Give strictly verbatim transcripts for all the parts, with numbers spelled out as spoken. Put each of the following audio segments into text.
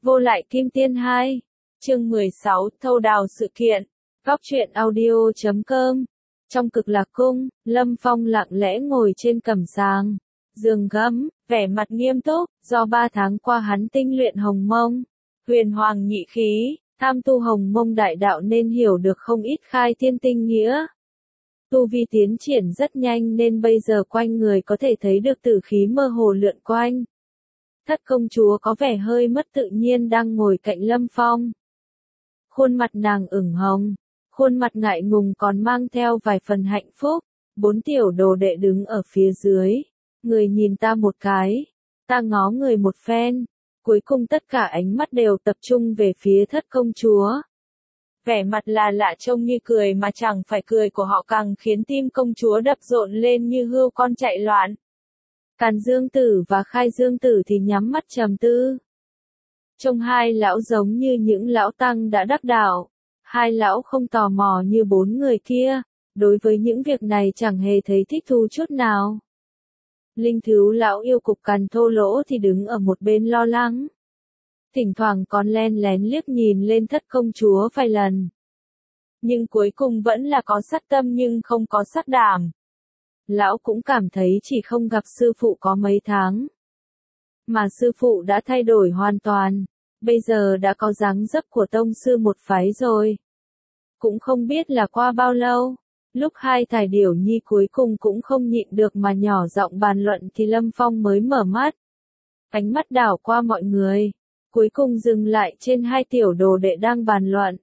Vô lại kim tiên hai. Chương mười sáu, thâu đào sự kiện. Góc truyện audio chấm com. Trong Cực Lạc Cung, Lâm Phong lặng lẽ ngồi trên cẩm sàng, giường gấm, vẻ mặt nghiêm túc, do ba tháng qua hắn tinh luyện hồng mông, huyền hoàng nhị khí, tham tu hồng mông đại đạo nên hiểu được không ít khai thiên tinh nghĩa. Tu vi tiến triển rất nhanh nên bây giờ quanh người có thể thấy được tử khí mơ hồ lượn quanh. Thất công chúa có vẻ hơi mất tự nhiên đang ngồi cạnh Lâm Phong. Khuôn mặt nàng ửng hồng, khuôn mặt ngại ngùng còn mang theo vài phần hạnh phúc. Bốn tiểu đồ đệ đứng ở phía dưới, người nhìn ta một cái, ta ngó người một phen, cuối cùng tất cả ánh mắt đều tập trung về phía thất công chúa. Vẻ mặt là lạ trông như cười mà chẳng phải cười của họ càng khiến tim công chúa đập rộn lên như hươu con chạy loạn. Càn Dương Tử và Khai Dương Tử thì nhắm mắt trầm tư. Trông hai lão giống như những lão tăng đã đắc đạo. Hai lão không tò mò như bốn người kia, đối với những việc này chẳng hề thấy thích thú chút nào. Linh Thứu lão yêu cục Càn Thô Lỗ thì đứng ở một bên lo lắng. Thỉnh thoảng còn len lén liếc nhìn lên thất công chúa vài lần. Nhưng cuối cùng vẫn là có sát tâm nhưng không có sát đảm. Lão cũng cảm thấy chỉ không gặp sư phụ có mấy tháng. Mà sư phụ đã thay đổi hoàn toàn, bây giờ đã có dáng dấp của tông sư một phái rồi. Cũng không biết là qua bao lâu, lúc hai thải điểu nhi cuối cùng cũng không nhịn được mà nhỏ giọng bàn luận thì Lâm Phong mới mở mắt. Ánh mắt đảo qua mọi người, cuối cùng dừng lại trên hai tiểu đồ đệ đang bàn luận.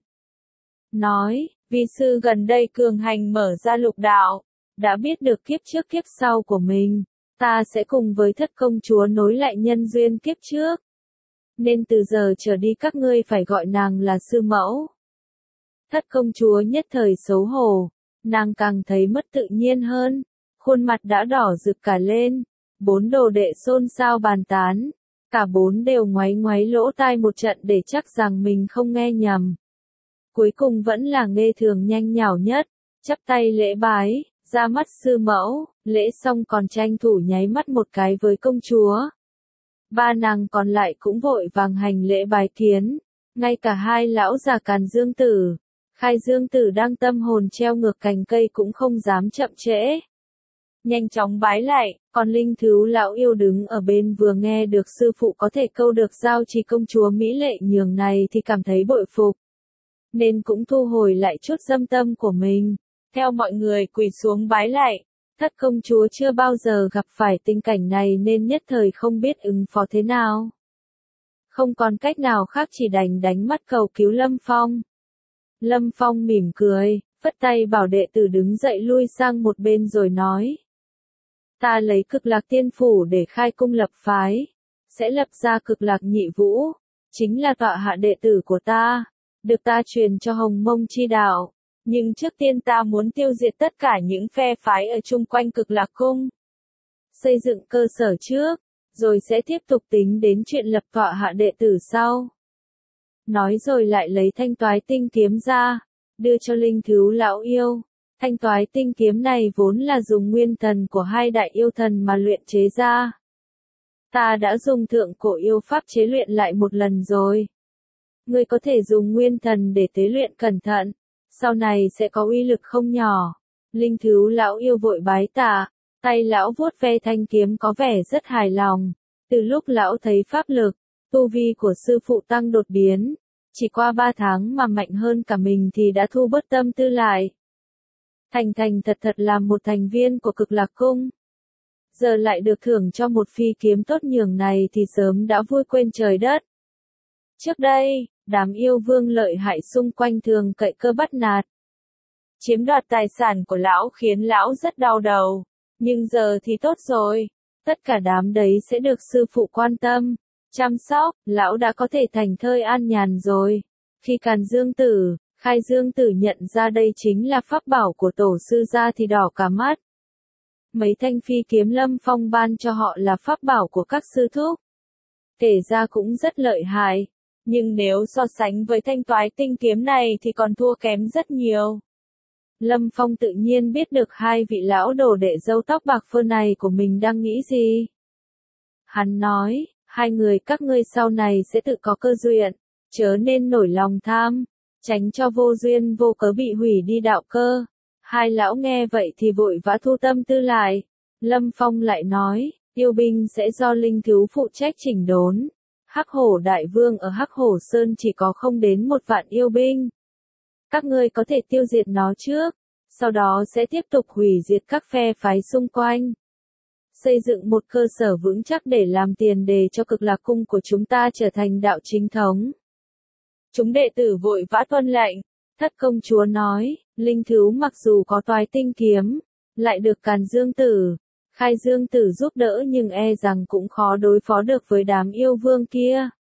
Nói, vi sư gần đây cường hành mở ra lục đạo, đã biết được kiếp trước kiếp sau của mình, ta sẽ cùng với thất công chúa nối lại nhân duyên kiếp trước. Nên từ giờ trở đi các ngươi phải gọi nàng là sư mẫu. Thất công chúa nhất thời xấu hổ, nàng càng thấy mất tự nhiên hơn, khuôn mặt đã đỏ rực cả lên. Bốn đồ đệ xôn xao bàn tán, cả bốn đều ngoáy ngoáy lỗ tai một trận để chắc rằng mình không nghe nhầm. Cuối cùng vẫn là Nghê Thường nhanh nhảu nhất, chắp tay lễ bái, ra mắt sư mẫu, lễ xong còn tranh thủ nháy mắt một cái với công chúa. Ba nàng còn lại cũng vội vàng hành lễ bái kiến, ngay cả hai lão già Càn Dương Tử, Khai Dương Tử đang tâm hồn treo ngược cành cây cũng không dám chậm trễ. Nhanh chóng bái lại, còn Linh Thứu lão yêu đứng ở bên vừa nghe được sư phụ có thể câu được giao trì công chúa mỹ lệ nhường này thì cảm thấy bội phục. Nên cũng thu hồi lại chút dâm tâm của mình, theo mọi người quỳ xuống bái lại. Thất công chúa chưa bao giờ gặp phải tình cảnh này nên nhất thời không biết ứng phó thế nào. Không còn cách nào khác chỉ đành đánh mắt cầu cứu Lâm Phong. Lâm Phong mỉm cười, phất tay bảo đệ tử đứng dậy lui sang một bên rồi nói. Ta lấy Cực Lạc Tiên Phủ để khai cung lập phái, sẽ lập ra Cực Lạc Nhị Vũ, chính là tọa hạ đệ tử của ta, được ta truyền cho Hồng Mông chi đạo. Nhưng trước tiên ta muốn tiêu diệt tất cả những phe phái ở chung quanh Cực Lạc Cung. Xây dựng cơ sở trước, rồi sẽ tiếp tục tính đến chuyện lập tọa hạ đệ tử sau. Nói rồi lại lấy Thanh Toái Tinh Kiếm ra, đưa cho Linh Thứu lão yêu. Thanh Toái Tinh Kiếm này vốn là dùng nguyên thần của hai đại yêu thần mà luyện chế ra. Ta đã dùng thượng cổ yêu pháp chế luyện lại một lần rồi. Ngươi có thể dùng nguyên thần để tế luyện cẩn thận, sau này sẽ có uy lực không nhỏ. Linh Thứu lão yêu vội bái tạ, tay lão vuốt ve thanh kiếm có vẻ rất hài lòng. Từ lúc lão thấy pháp lực, tu vi của sư phụ tăng đột biến, chỉ qua ba tháng mà mạnh hơn cả mình thì đã thu bớt tâm tư lại. Thành thành thật thật làm một thành viên của Cực Lạc Cung. Giờ lại được thưởng cho một phi kiếm tốt nhường này thì sớm đã vui quên trời đất. Trước đây, đám yêu vương lợi hại xung quanh thường cậy cơ bắt nạt, chiếm đoạt tài sản của lão khiến lão rất đau đầu. Nhưng giờ thì tốt rồi, tất cả đám đấy sẽ được sư phụ quan tâm, chăm sóc, lão đã có thể thành thơi an nhàn rồi. Khi Càn Dương Tử, Khai Dương Tử nhận ra đây chính là pháp bảo của tổ sư gia thì đỏ cả mắt. Mấy thanh phi kiếm Lâm Phong ban cho họ là pháp bảo của các sư thúc. Kể ra cũng rất lợi hại. Nhưng nếu so sánh với Thanh Toái Tinh Kiếm này thì còn thua kém rất nhiều. Lâm Phong tự nhiên biết được hai vị lão đồ đệ râu tóc bạc phơ này của mình đang nghĩ gì. Hắn nói, Hai người các ngươi sau này sẽ tự có cơ duyên, chớ nên nổi lòng tham, tránh cho vô duyên vô cớ bị hủy đi đạo cơ. Hai lão nghe vậy thì vội vã thu tâm tư lại. Lâm Phong lại nói, yêu binh sẽ do linh thiếu phụ trách chỉnh đốn. Hắc Hổ Đại Vương ở Hắc Hổ Sơn chỉ có không đến một vạn yêu binh. Các ngươi có thể tiêu diệt nó trước, sau đó sẽ tiếp tục hủy diệt các phe phái xung quanh. Xây dựng một cơ sở vững chắc để làm tiền đề cho Cực Lạc Cung của chúng ta trở thành đạo chính thống. Chúng đệ tử vội vã tuân lệnh. Thất công chúa nói, linh thú mặc dù có toái tinh kiếm, lại được Càn Dương Tử, Khai Dương Tử giúp đỡ nhưng e rằng cũng khó đối phó được với đám yêu vương kia.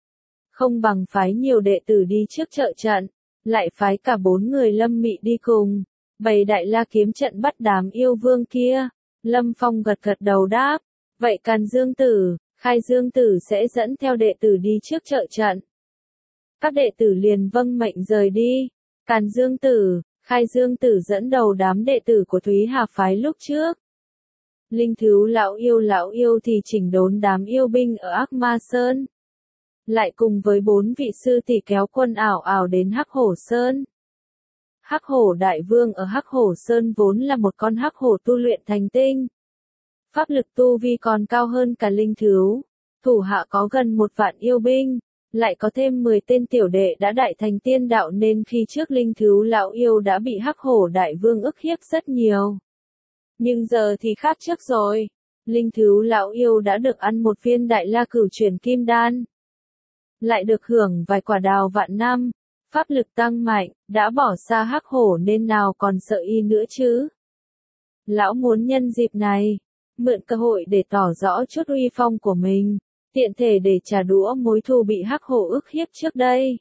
Không bằng phái nhiều đệ tử đi trước trợ trận, lại phái cả bốn người Lâm Mị đi cùng, bày đại la kiếm trận bắt đám yêu vương kia. Lâm Phong gật gật đầu đáp, vậy Càn Dương Tử, Khai Dương Tử sẽ dẫn theo đệ tử đi trước trợ trận. Các đệ tử liền vâng mệnh rời đi. Càn Dương Tử, Khai Dương Tử dẫn đầu đám đệ tử của Thúy Hà phái lúc trước. Linh thú lão yêu lão yêu thì chỉnh đốn đám yêu binh ở Ác Ma Sơn. Lại cùng với bốn vị sư tỷ kéo quân ảo ảo đến Hắc Hổ Sơn. Hắc Hổ Đại Vương ở Hắc Hổ Sơn vốn là một con hắc hổ tu luyện thành tinh. Pháp lực tu vi còn cao hơn cả linh thú. Thủ hạ có gần một vạn yêu binh, lại có thêm mười tên tiểu đệ đã đại thành tiên đạo nên khi trước linh thú lão yêu đã bị Hắc Hổ Đại Vương ức hiếp rất nhiều. Nhưng giờ thì khác trước rồi. Linh thú lão yêu đã được ăn một viên đại la cửu chuyển kim đan. Lại được hưởng vài quả đào vạn năm. Pháp lực tăng mạnh, đã bỏ xa hắc hổ nên nào còn sợ y nữa chứ. Lão muốn nhân dịp này, mượn cơ hội để tỏ rõ chút uy phong của mình, tiện thể để trả đũa mối thù bị hắc hổ ức hiếp trước đây.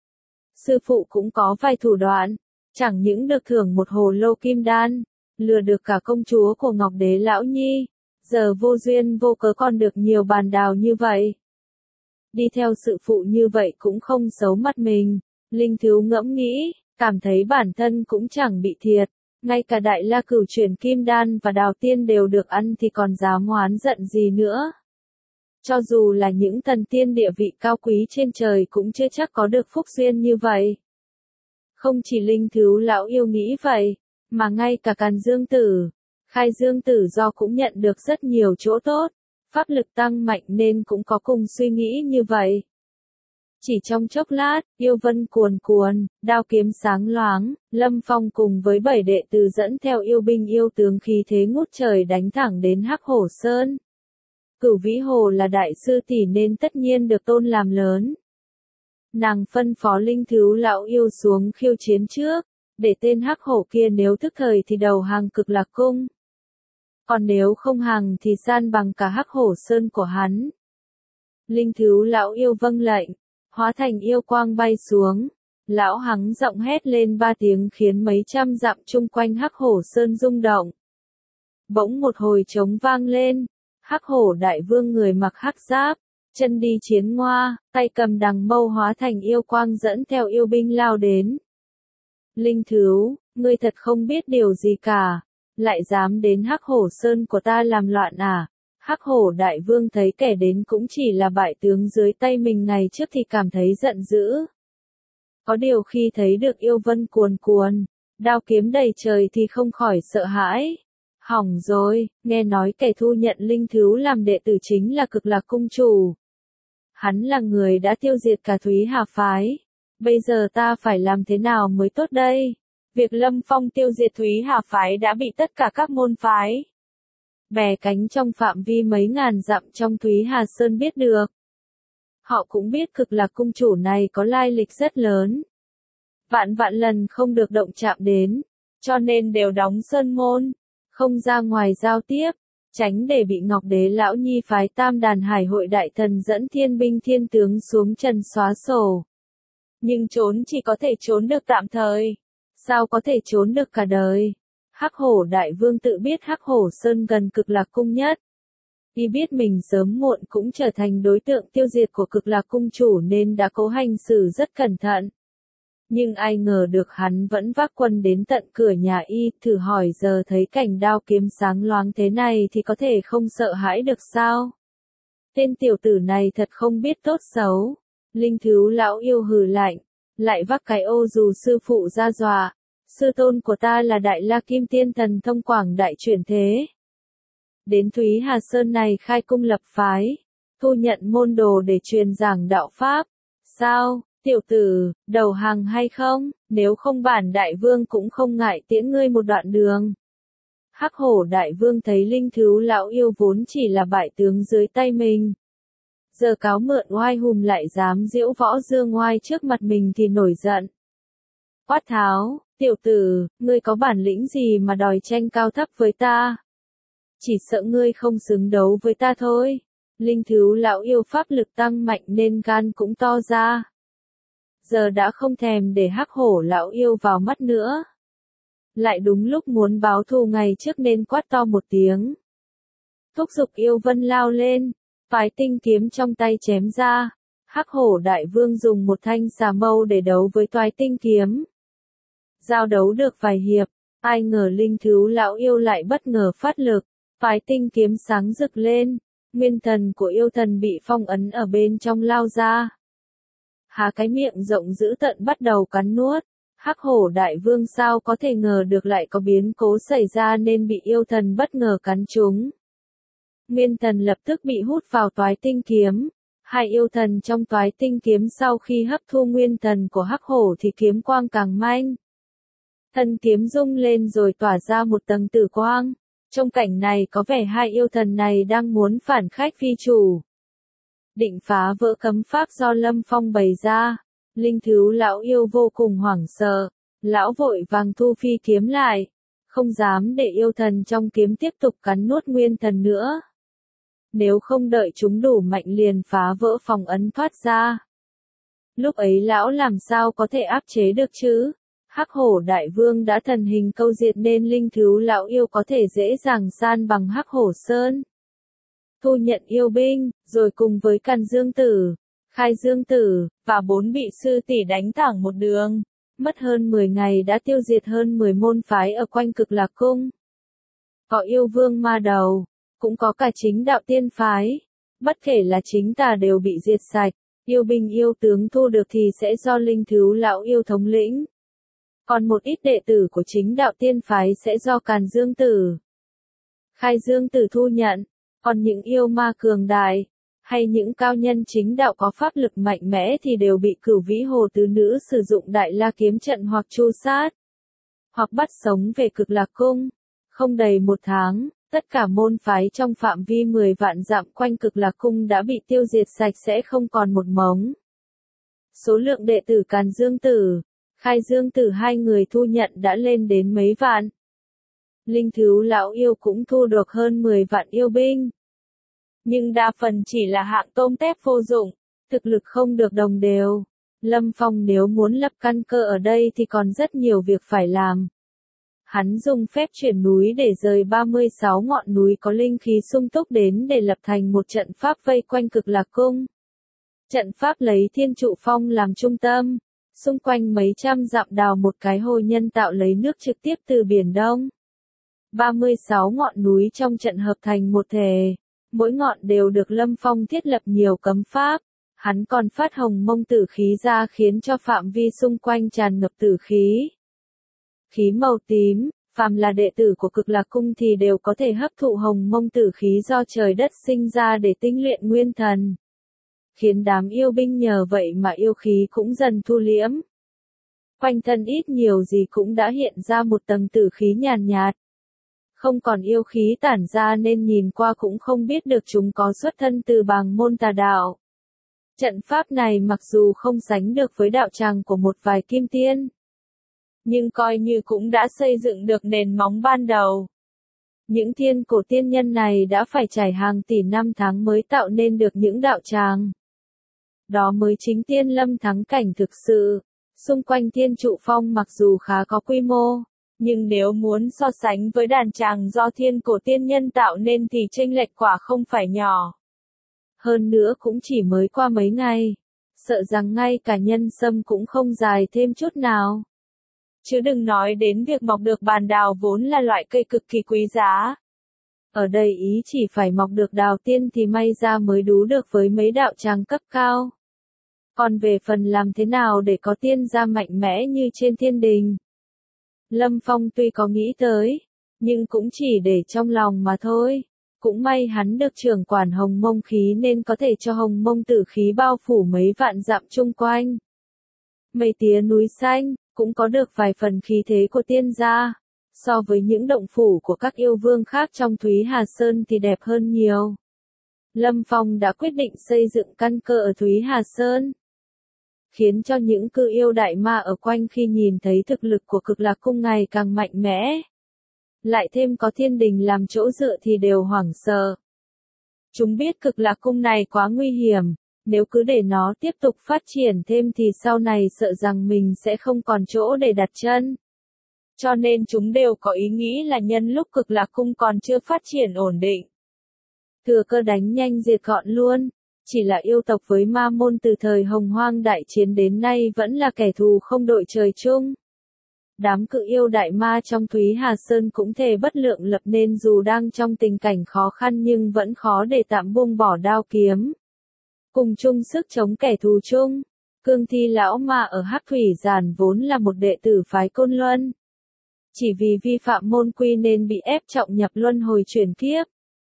Sư phụ cũng có vài thủ đoạn, chẳng những được thưởng một hồ lô kim đan, lừa được cả công chúa của Ngọc Đế Lão Nhi, giờ vô duyên vô cớ còn được nhiều bàn đào như vậy. Đi theo sự phụ như vậy cũng không xấu mắt mình. Linh thú ngẫm nghĩ, cảm thấy bản thân cũng chẳng bị thiệt, ngay cả đại la cửu chuyển kim đan và đào tiên đều được ăn thì còn dám oán giận gì nữa. Cho dù là những thần tiên địa vị cao quý trên trời cũng chưa chắc có được phúc duyên như vậy. Không chỉ linh thú lão yêu nghĩ vậy, mà ngay cả Càn Dương Tử, Khai Dương Tử do cũng nhận được rất nhiều chỗ tốt, pháp lực tăng mạnh nên cũng có cùng suy nghĩ như vậy. Chỉ trong chốc lát, yêu vân cuồn cuồn, đao kiếm sáng loáng, Lâm Phong cùng với bảy đệ tử dẫn theo yêu binh yêu tướng khí thế ngút trời đánh thẳng đến Hắc Hổ Sơn. Cửu Vĩ Hồ là đại sư tỷ nên tất nhiên được tôn làm lớn. Nàng phân phó linh thú lão yêu xuống khiêu chiến trước, để tên Hắc Hổ kia nếu thức thời thì đầu hàng Cực Lạc Cung. Còn nếu không hàng thì san bằng cả Hắc Hổ Sơn của hắn. Linh thú lão yêu vâng lệnh, hóa thành yêu quang bay xuống. Lão hắng giọng hét lên ba tiếng khiến mấy trăm dặm chung quanh Hắc Hổ Sơn rung động. Bỗng một hồi trống vang lên, Hắc Hổ Đại Vương người mặc hắc giáp, chân đi chiến ngoa, tay cầm đằng mâu hóa thành yêu quang dẫn theo yêu binh lao đến. Linh thú, ngươi thật không biết điều gì cả, lại dám đến Hắc Hổ Sơn của ta làm loạn à? Hắc Hổ Đại Vương thấy kẻ đến cũng chỉ là bại tướng dưới tay mình ngày trước thì cảm thấy giận dữ. Có điều khi thấy được yêu vân cuồn cuồn, đao kiếm đầy trời thì không khỏi sợ hãi. Hỏng rồi, nghe nói kẻ thu nhận linh thú làm đệ tử chính là Cực Lạc Cung chủ. Hắn là người đã tiêu diệt cả Thúy Hà phái. Bây giờ ta phải làm thế nào mới tốt đây? Việc Lâm Phong tiêu diệt Thúy Hà phái đã bị tất cả các môn phái bè cánh trong phạm vi mấy ngàn dặm trong Thúy Hà Sơn biết được. Họ cũng biết Cực Lạc Cung chủ này có lai lịch rất lớn. Vạn vạn lần không được động chạm đến, cho nên đều đóng sơn môn, không ra ngoài giao tiếp, tránh để bị Ngọc Đế Lão Nhi phái Tam Đàn Hải hội đại thần dẫn thiên binh thiên tướng xuống trần xóa sổ. Nhưng trốn chỉ có thể trốn được tạm thời, sao có thể trốn được cả đời? Hắc Hổ Đại Vương tự biết Hắc Hổ Sơn gần Cực Lạc Cung nhất. Y biết mình sớm muộn cũng trở thành đối tượng tiêu diệt của Cực Lạc Cung chủ nên đã cố hành xử rất cẩn thận. Nhưng ai ngờ được hắn vẫn vác quân đến tận cửa nhà y, thử hỏi giờ thấy cảnh đao kiếm sáng loáng thế này thì có thể không sợ hãi được sao? Tên tiểu tử này thật không biết tốt xấu. Linh Thiếu lão yêu hừ lạnh, lại vác cái ô dù sư phụ ra dọa. Sư tôn của ta là Đại La Kim Tiên Thần Thông Quảng Đại chuyển thế. Đến Thúy Hà Sơn này khai cung lập phái, thu nhận môn đồ để truyền giảng đạo Pháp. Sao, tiểu tử, đầu hàng hay không? Nếu không bản đại vương cũng không ngại tiễn ngươi một đoạn đường. Hắc Hổ đại vương thấy Linh Thiếu lão yêu vốn chỉ là bại tướng dưới tay mình. Giờ cáo mượn oai hùm lại dám giễu võ dương oai trước mặt mình thì nổi giận. Quát tháo, tiểu tử, ngươi có bản lĩnh gì mà đòi tranh cao thấp với ta? Chỉ sợ ngươi không xứng đấu với ta thôi. Linh Thiếu lão yêu pháp lực tăng mạnh nên gan cũng to ra. Giờ đã không thèm để Hắc Hổ lão yêu vào mắt nữa. Lại đúng lúc muốn báo thù ngày trước nên quát to một tiếng. Thúc giục yêu vân lao lên, phái tinh kiếm trong tay chém ra. Hắc Hổ đại vương dùng một thanh xà mâu để đấu với toái tinh kiếm. Giao đấu được vài hiệp, ai ngờ Linh Thiếu lão yêu lại bất ngờ phát lực, phái tinh kiếm sáng rực lên, nguyên thần của yêu thần bị phong ấn ở bên trong lao ra. Há cái miệng rộng dữ tợn bắt đầu cắn nuốt. Hắc Hổ đại vương sao có thể ngờ được lại có biến cố xảy ra nên bị yêu thần bất ngờ cắn trúng. Nguyên thần lập tức bị hút vào toái tinh kiếm. Hai yêu thần trong toái tinh kiếm sau khi hấp thu nguyên thần của Hắc Hổ thì kiếm quang càng manh. Thần kiếm rung lên rồi tỏa ra một tầng tử quang. Trong cảnh này có vẻ hai yêu thần này đang muốn phản khách phi chủ. Định phá vỡ cấm pháp do Lâm Phong bày ra. Linh Thiếu lão yêu vô cùng hoảng sợ. Lão vội vàng thu phi kiếm lại. Không dám để yêu thần trong kiếm tiếp tục cắn nuốt nguyên thần nữa. Nếu không đợi chúng đủ mạnh liền phá vỡ phòng ấn thoát ra. Lúc ấy lão làm sao có thể áp chế được chứ? Hắc Hổ đại vương đã thần hình câu diệt nên Linh Thiếu lão yêu có thể dễ dàng san bằng Hắc Hổ Sơn. Thu nhận yêu binh, rồi cùng với Càn Dương Tử, Khai Dương Tử, và bốn vị sư tỷ đánh thẳng một đường. Mất hơn mười ngày đã tiêu diệt hơn mười môn phái ở quanh Cực Lạc Cung. Có yêu vương ma đầu, cũng có cả chính đạo tiên phái. Bất kể là chính tà đều bị diệt sạch, yêu binh yêu tướng thu được thì sẽ do Linh Thiếu lão yêu thống lĩnh. Còn một ít đệ tử của chính đạo tiên phái sẽ do Càn Dương Tử, Khai Dương Tử thu nhận. Còn những yêu ma cường đại, hay những cao nhân chính đạo có pháp lực mạnh mẽ thì đều bị Cửu Vĩ Hồ Tứ Nữ sử dụng Đại La kiếm trận hoặc tru sát, hoặc bắt sống về Cực Lạc Cung. Không đầy một tháng, tất cả môn phái trong phạm vi mười vạn dặm quanh Cực Lạc Cung đã bị tiêu diệt sạch sẽ không còn một mống. Số lượng đệ tử Càn Dương Tử, Khai Dương Tử hai người thu nhận đã lên đến mấy vạn. Linh Thiếu lão yêu cũng thu được hơn mười vạn yêu binh. Nhưng đa phần chỉ là hạng tôm tép vô dụng, thực lực không được đồng đều. Lâm Phong nếu muốn lập căn cơ ở đây thì còn rất nhiều việc phải làm. Hắn dùng phép chuyển núi để rời ba mươi sáu ngọn núi có linh khí sung túc đến để lập thành một trận pháp vây quanh Cực Lạc Cung. Trận pháp lấy Thiên Trụ Phong làm trung tâm, xung quanh mấy trăm dặm đào một cái hồ nhân tạo lấy nước trực tiếp từ Biển Đông. ba mươi sáu ngọn núi trong trận hợp thành một thể, mỗi ngọn đều được Lâm Phong thiết lập nhiều cấm pháp. Hắn còn phát hồng mông tử khí ra khiến cho phạm vi xung quanh tràn ngập tử khí. Khí màu tím, phàm là đệ tử của Cực Lạc Cung thì đều có thể hấp thụ hồng mông tử khí do trời đất sinh ra để tinh luyện nguyên thần. Khiến đám yêu binh nhờ vậy mà yêu khí cũng dần thu liễm. Quanh thân ít nhiều gì cũng đã hiện ra một tầng tử khí nhàn nhạt. Không còn yêu khí tản ra nên nhìn qua cũng không biết được chúng có xuất thân từ bàng môn tà đạo. Trận pháp này mặc dù không sánh được với đạo tràng của một vài kim tiên, nhưng coi như cũng đã xây dựng được nền móng ban đầu. Những thiên cổ tiên nhân này đã phải trải hàng tỷ năm tháng mới tạo nên được những đạo tràng. Đó mới chính tiên lâm thắng cảnh thực sự. Xung quanh Thiên Trụ Phong mặc dù khá có quy mô, nhưng nếu muốn so sánh với đàn tràng do thiên cổ tiên nhân tạo nên thì chênh lệch quả không phải nhỏ. Hơn nữa cũng chỉ mới qua mấy ngày, sợ rằng ngay cả nhân sâm cũng không dài thêm chút nào. Chứ đừng nói đến việc mọc được bàn đào vốn là loại cây cực kỳ quý giá. Ở đây ý chỉ phải mọc được đào tiên thì may ra mới đú được với mấy đạo tràng cấp cao. Còn về phần làm thế nào để có tiên gia mạnh mẽ như trên thiên đình, Lâm Phong tuy có nghĩ tới, nhưng cũng chỉ để trong lòng mà thôi. Cũng may hắn được trưởng quản Hồng Mông khí nên có thể cho Hồng Mông tử khí bao phủ mấy vạn dặm chung quanh. Mấy tía núi xanh, cũng có được vài phần khí thế của tiên gia. So với những động phủ của các yêu vương khác trong Thúy Hà Sơn thì đẹp hơn nhiều. Lâm Phong đã quyết định xây dựng căn cơ ở Thúy Hà Sơn, khiến cho những cự yêu đại ma ở quanh khi nhìn thấy thực lực của Cực Lạc Cung ngày càng mạnh mẽ, lại thêm có thiên đình làm chỗ dựa thì đều hoảng sợ. Chúng biết Cực Lạc Cung này quá nguy hiểm, nếu cứ để nó tiếp tục phát triển thêm thì sau này sợ rằng mình sẽ không còn chỗ để đặt chân. Cho nên chúng đều có ý nghĩ là nhân lúc Cực Lạc Cung còn chưa phát triển ổn định, thừa cơ đánh nhanh diệt gọn luôn. Chỉ là yêu tộc với ma môn từ thời Hồng Hoang đại chiến đến nay vẫn là kẻ thù không đội trời chung. Đám cự yêu đại ma trong Thúy Hà Sơn cũng thề bất lượng lập nên dù đang trong tình cảnh khó khăn nhưng vẫn khó để tạm buông bỏ đao kiếm. Cùng chung sức chống kẻ thù chung, Cương Thi lão ma ở Hắc Thủy Giàn vốn là một đệ tử phái Côn Luân. Chỉ vì vi phạm môn quy nên bị ép trọng nhập luân hồi chuyển kiếp.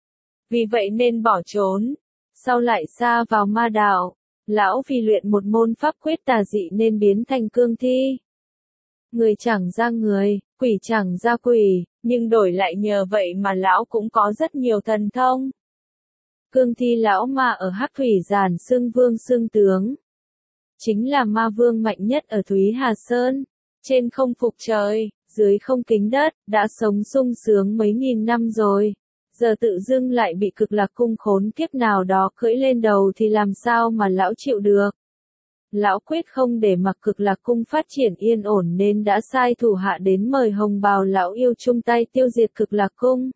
Vì vậy nên bỏ trốn, sau lại sa vào ma đạo. Lão vì luyện một môn pháp quyết tà dị nên biến thành cương thi. Người chẳng ra người, quỷ chẳng ra quỷ, nhưng đổi lại nhờ vậy mà lão cũng có rất nhiều thần thông. Cương thi lão ma ở Hắc Thủy Giàn xưng vương xưng tướng. Chính là ma vương mạnh nhất ở Thúy Hà Sơn. Trên không phục trời, dưới không kính đất, đã sống sung sướng mấy nghìn năm rồi. Giờ tự dưng lại bị Cực Lạc Cung khốn kiếp nào đó cưỡi lên đầu thì làm sao mà lão chịu được. Lão quyết không để mặc Cực Lạc Cung phát triển yên ổn nên đã sai thủ hạ đến mời Hồng Bào lão yêu chung tay tiêu diệt Cực Lạc Cung.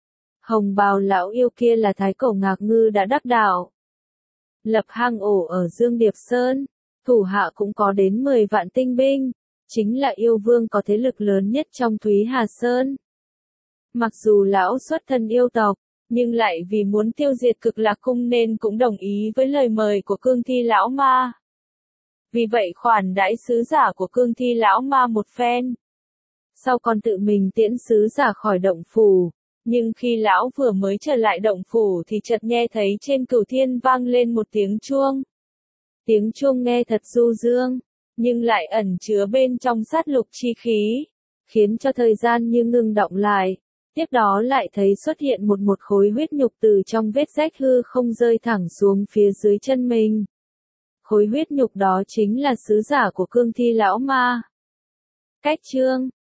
Hồng Bào lão yêu kia là Thái Cổ Ngạc Ngư đã đắc đạo, lập hang ổ ở Dương Điệp Sơn, thủ hạ cũng có đến mười vạn tinh binh, chính là yêu vương có thế lực lớn nhất trong Thúy Hà Sơn. Mặc dù lão xuất thân yêu tộc, nhưng lại vì muốn tiêu diệt Cực Lạc Cung nên cũng đồng ý với lời mời của Cương Thi lão ma. Vì vậy khoản đãi sứ giả của Cương Thi lão ma một phen. Sau còn tự mình tiễn sứ giả khỏi động phủ, nhưng khi lão vừa mới trở lại động phủ thì chợt nghe thấy trên cửu thiên vang lên một tiếng chuông. Tiếng chuông nghe thật du dương, nhưng lại ẩn chứa bên trong sát lục chi khí, khiến cho thời gian như ngừng động lại. Tiếp đó lại thấy xuất hiện một một khối huyết nhục từ trong vết rách hư không rơi thẳng xuống phía dưới chân mình. Khối huyết nhục đó chính là sứ giả của Cương Thi lão ma. Cách chương